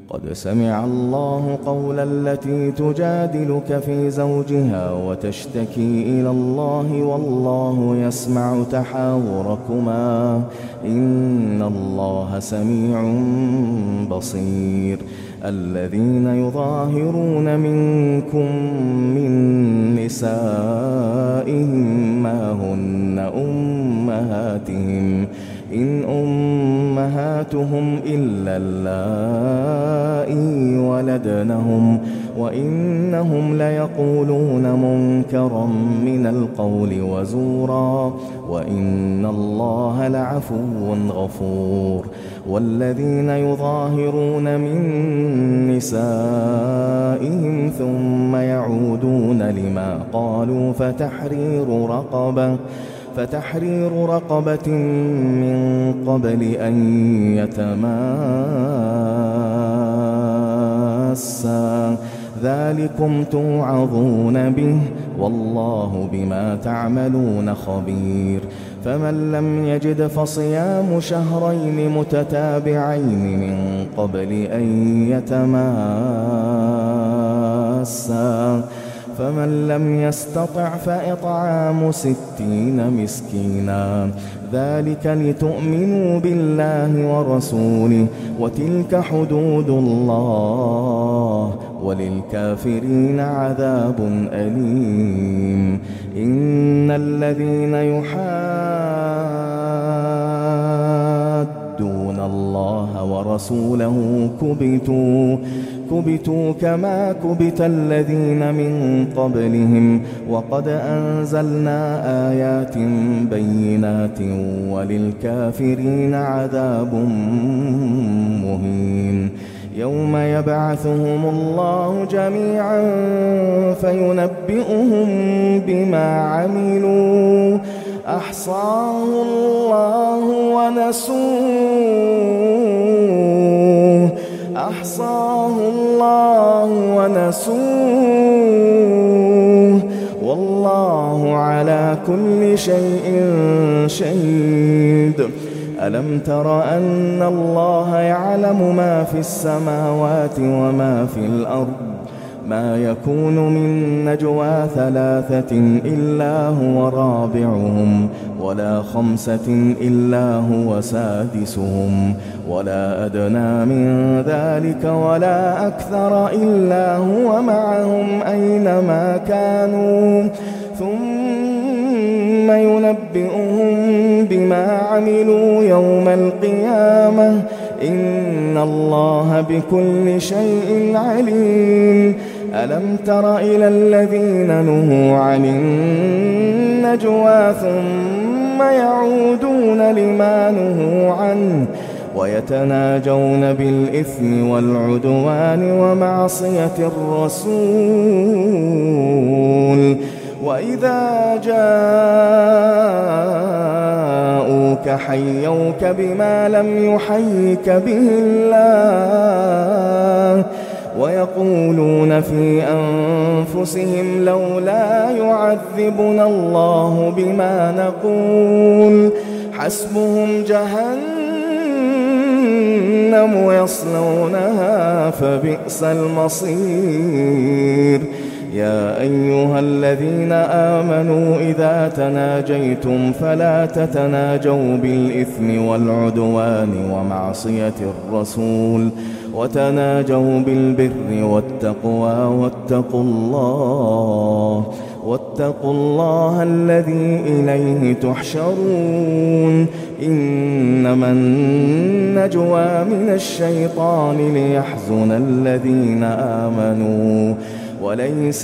قد سمع الله قول التي تجادلك في زوجها وتشتكي إلى الله والله يسمع تحاوركما إن الله سميع بصير. الذين يظاهرون منكم من نسائهم ما هن أمهاتهم إن أمهاتهم إلا اللائي ولدنهم وإنهم ليقولون منكرا من القول وزورا وإن الله لعفو غفور. والذين يظاهرون من نسائهم ثم يعودون لما قالوا فتحرير رقبة من قبل أن يتماسا ذلكم توعظون به والله بما تعملون خبير. فمن لم يجد فصيام شهرين متتابعين من قبل أن يتماسا فمن لم يستطع فإطعام 60 مسكينا ذلك لتؤمنوا بالله ورسوله وتلك حدود الله وللكافرين عذاب أليم. إن الذين يحادون الله ورسوله كبتوا كما كبت الذين من قبلهم وقد أنزلنا آيات بينات وللكافرين عذاب مهين. يوم يبعثهم الله جميعا فينبئهم بما عملوا أحصاه الله ونسوه والله على كل شيء شهيد. ألم تر أن الله يعلم ما في السماوات وما في الأرض ما يكون من نجوى 3 إلا هو رابعهم ولا 5 إلا هو سادسهم ولا أدنى من ذلك ولا أكثر إلا هو معهم أينما كانوا ثم ينبئهم بما عملوا يوم القيامة إن الله بكل شيء عليم. ألم تر إلى الذين نهوا عن النجوى ثم يعودون لما نهوا عنه ويتناجون بالإثم والعدوان ومعصية الرسول وإذا جاءوك حيوك بما لم يحيك به الله ويقولون في أنفسهم لولا يعذبنا الله بما نقول حسبهم جهنم يصلونها فبئس المصير. يا أيها الذين آمنوا إذا تناجيتم فلا تتناجوا بالإثم والعدوان ومعصية الرسول وتناجوا بالبر والتقوى واتقوا الله الذي إليه تحشرون. إنما النجوى من الشيطان ليحزن الذين آمنوا وليس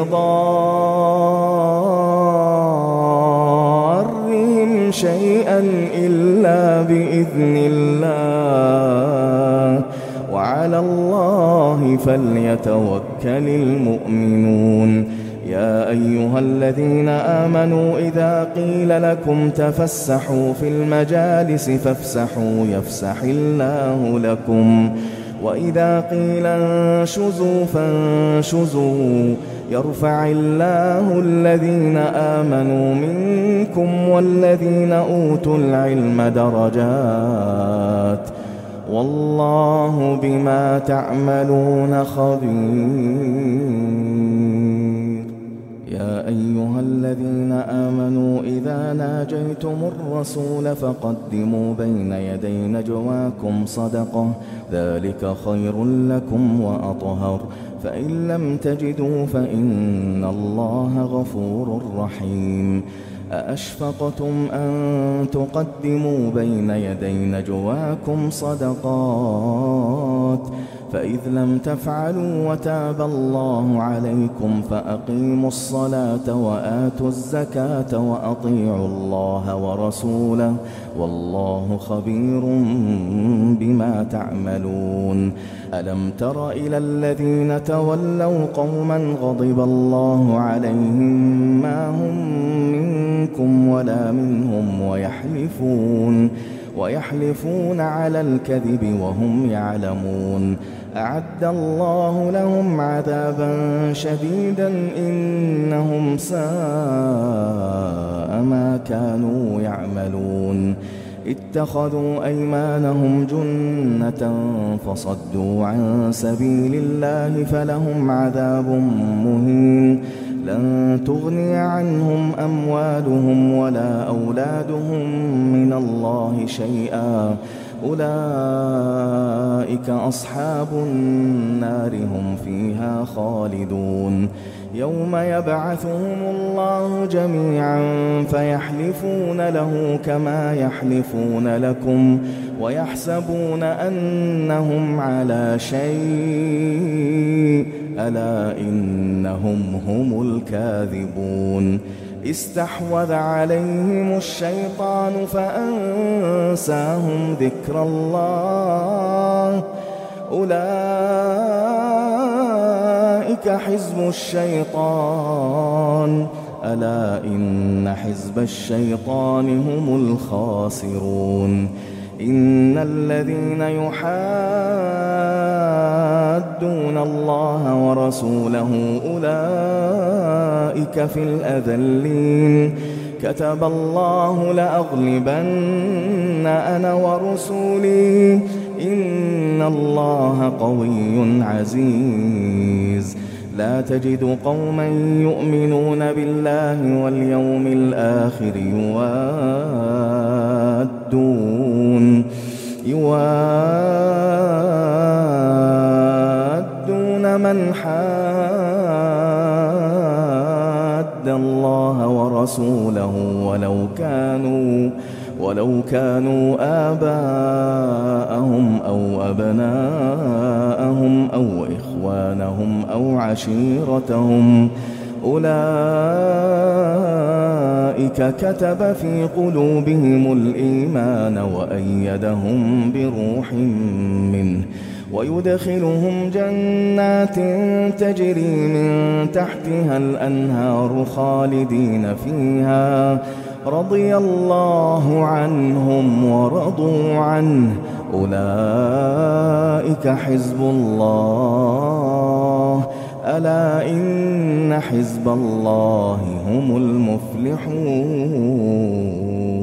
بضارهم شيئا إلا بإذن الله وعلى الله فليتوكل المؤمنون. يا أيها الذين آمنوا إذا قيل لكم تفسحوا في المجالس فافسحوا يفسح الله لكم وإذا قيل انشزوا فانشزوا يرفع الله الذين آمنوا منكم والذين أوتوا العلم درجات والله بما تعملون خبير. يا أيها الذين آمنوا إذا ناجيتم الرسول فقدموا بين يدي نجواكم صدقة، ذلك خير لكم وأطهر، فإن لم تجدوا فإن الله غفور رحيم. أأشفقتم أن تقدموا بين يدي نجواكم صدقات، فإذ لم تفعلوا وتاب الله عليكم فأقيموا الصلاة وآتوا الزكاة وأطيعوا الله ورسوله والله خبير بما تعملون. ألم تر إلى الذين تولوا قوما غضب الله عليهم ما هم منكم ولا منهم ويحلفون على الكذب وهم يعلمون. أعد الله لهم عذابا شديدا إنهم ساء ما كانوا يعملون. اتخذوا أيمانهم جنة فصدوا عن سبيل الله فلهم عذاب مهين. لن تغني عنهم أموالهم ولا أولادهم من الله شيئا، أولئك أصحاب النار هم فيها خالدون. يوم يبعثهم الله جميعا فيحلفون له كما يحلفون لكم ويحسبون أنهم على شيء، ألا إنهم هم الكاذبون. استحوذ عليهم الشيطان فأنساهم ذكر الله، أولئك حزب الشيطان، ألا إن حزب الشيطان هم الخاسرون. إن الذين يحادون الله ورسوله أولئك في الأذلين. كتب الله لأغلبن أنا ورسلي إن الله قوي عزيز. لا تجد قوما يؤمنون بالله واليوم الآخر يوادون من حاد الله ورسوله ولو كانوا آباءهم أو أبناءهم أو إخوانهم أو عشيرتهم، أولئك كتب في قلوبهم الإيمان وأيدهم بروح منه ويدخلهم جنات تجري من تحتها الأنهار خالدين فيها، رضي الله عنهم ورضوا عنه، أولئك حزب الله، ألا إن حزب الله هم المفلحون.